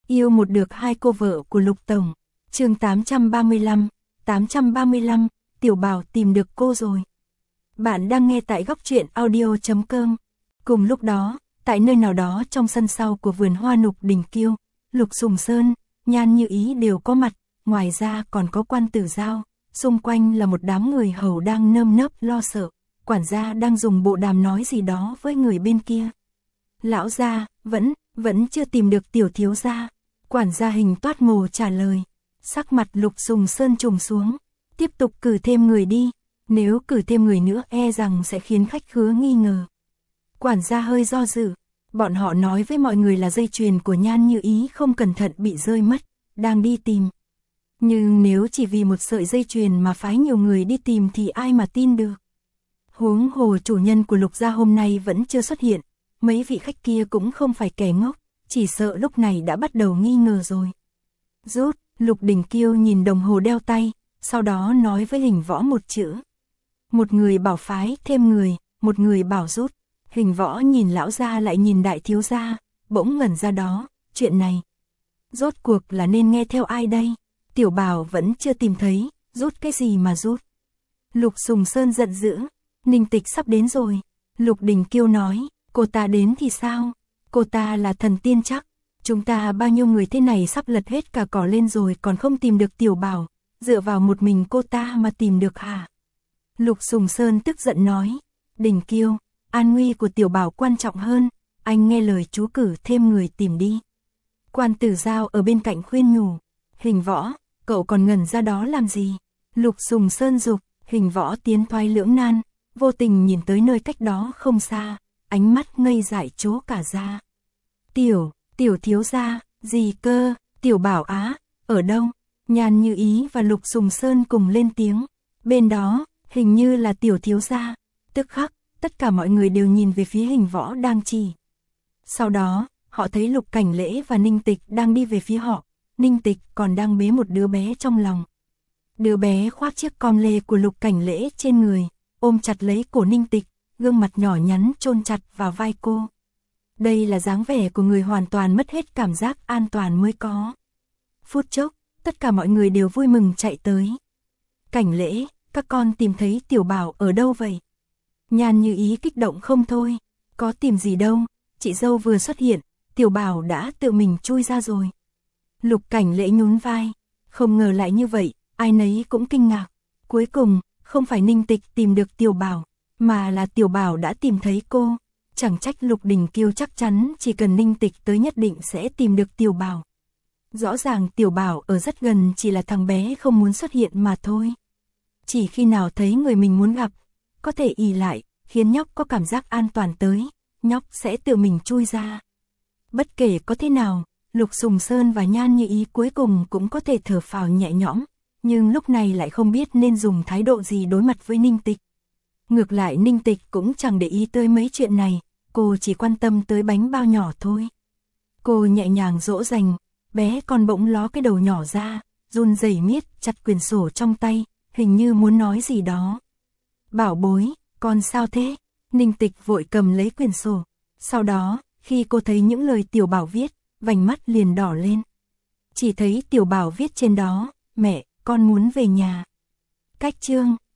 Yêu một được hai cô vợ của Lục Tổng. Chương 835, Tiểu Bảo tìm được cô rồi. Bạn đang nghe tại góc truyện audio.com. Cùng lúc đó, tại nơi nào đó trong sân sau của vườn hoa Lục Đình Kiêu, Lục Sùng Sơn, Nhan Như Ý đều có mặt, ngoài ra còn có Quan Tử Giao, xung quanh là một đám người hầu đang nơm nớp lo sợ, quản gia đang dùng bộ đàm nói gì đó với người bên kia. Lão gia, vẫn chưa tìm được tiểu thiếu gia. Quản gia Hình Toát Mồ trả lời. Sắc mặt Lục Sùng Sơn trùng xuống. Tiếp tục cử thêm người đi. Nếu cử thêm người nữa e rằng sẽ khiến khách khứa nghi ngờ. Quản gia hơi do dự. Bọn họ nói với mọi người là dây chuyền của Nhan Như Ý không cẩn thận bị rơi mất, đang đi tìm. Nhưng nếu chỉ vì một sợi dây chuyền mà phái nhiều người đi tìm thì ai mà tin được. Huống hồ chủ nhân của Lục gia hôm nay vẫn chưa xuất hiện. Mấy vị khách kia cũng không phải kẻ ngốc, chỉ sợ lúc này đã bắt đầu nghi ngờ rồi. Rút, Lục Đình Kiêu nhìn đồng hồ đeo tay, sau đó nói với Hình Võ một chữ. Một người bảo phái thêm người, một người bảo rút. Hình Võ nhìn lão gia lại nhìn đại thiếu gia, bỗng ngẩn ra đó, chuyện này. Rốt cuộc là nên nghe theo ai đây? Tiểu Bảo vẫn chưa tìm thấy, rút cái gì mà rút? Lục Sùng Sơn giận dữ, Ninh Tịch sắp đến rồi. Lục Đình Kiêu nói. Cô ta đến thì sao? Cô ta là thần tiên chắc. Chúng ta bao nhiêu người thế này sắp lật hết cả cỏ lên rồi còn không tìm được Tiểu Bảo. Dựa vào một mình cô ta mà tìm được hả? Lục Sùng Sơn tức giận nói. Đình Kiêu, an nguy của Tiểu Bảo quan trọng hơn. Anh nghe lời chú cử thêm người tìm đi. Quan Tử Giao ở bên cạnh khuyên nhủ. Hình Võ, cậu còn ngẩn ra đó làm gì? Lục Sùng Sơn giục. Hình Võ tiến thoái lưỡng nan, vô tình nhìn tới nơi cách đó không xa. Ánh mắt ngây dại chố cả ra. Tiểu thiếu gia, gì cơ? Tiểu Bảo á, ở đâu? Nhan Như Ý và Lục Sùng Sơn cùng lên tiếng. Bên đó, hình như là tiểu thiếu gia. Tức khắc, tất cả mọi người đều nhìn về phía Hình Võ đang chỉ. Sau đó, họ thấy Lục Cảnh Lễ và Ninh Tịch đang đi về phía họ. Ninh Tịch còn đang bế một đứa bé trong lòng. Đứa bé khoác chiếc com lê của Lục Cảnh Lễ trên người, ôm chặt lấy cổ Ninh Tịch. Gương mặt nhỏ nhắn chôn chặt vào vai cô. Đây là dáng vẻ của người hoàn toàn mất hết cảm giác an toàn mới có. Phút chốc, tất cả mọi người đều vui mừng chạy tới. Cảnh Lễ, các con tìm thấy Tiểu Bảo ở đâu vậy? Nhan Như Ý kích động không thôi. Có tìm gì đâu, chị dâu vừa xuất hiện, Tiểu Bảo đã tự mình chui ra rồi. Lục Cảnh Lễ nhún vai. Không ngờ lại như vậy, ai nấy cũng kinh ngạc. Cuối cùng, không phải Ninh Tịch tìm được Tiểu Bảo, mà là Tiểu Bảo đã tìm thấy cô. Chẳng trách Lục Đình Kiêu chắc chắn chỉ cần Ninh Tịch tới nhất định sẽ tìm được Tiểu Bảo. Rõ ràng Tiểu Bảo ở rất gần, chỉ là thằng bé không muốn xuất hiện mà thôi. Chỉ khi nào thấy người mình muốn gặp, có thể ỷ lại, khiến nhóc có cảm giác an toàn tới, nhóc sẽ tự mình chui ra. Bất kể có thế nào, Lục Sùng Sơn và Nhan Như Ý cuối cùng cũng có thể thở phào nhẹ nhõm, nhưng lúc này lại không biết nên dùng thái độ gì đối mặt với Ninh Tịch. Ngược lại Ninh Tịch cũng chẳng để ý tới mấy chuyện này, cô chỉ quan tâm tới bánh bao nhỏ thôi. Cô nhẹ nhàng dỗ dành, bé con bỗng ló cái đầu nhỏ ra, run rẩy miết chặt quyển sổ trong tay, hình như muốn nói gì đó. Bảo bối, con sao thế? Ninh Tịch vội cầm lấy quyển sổ. Sau đó, khi cô thấy những lời Tiểu Bảo viết, vành mắt liền đỏ lên. Chỉ thấy Tiểu Bảo viết trên đó, mẹ, con muốn về nhà. Cách chương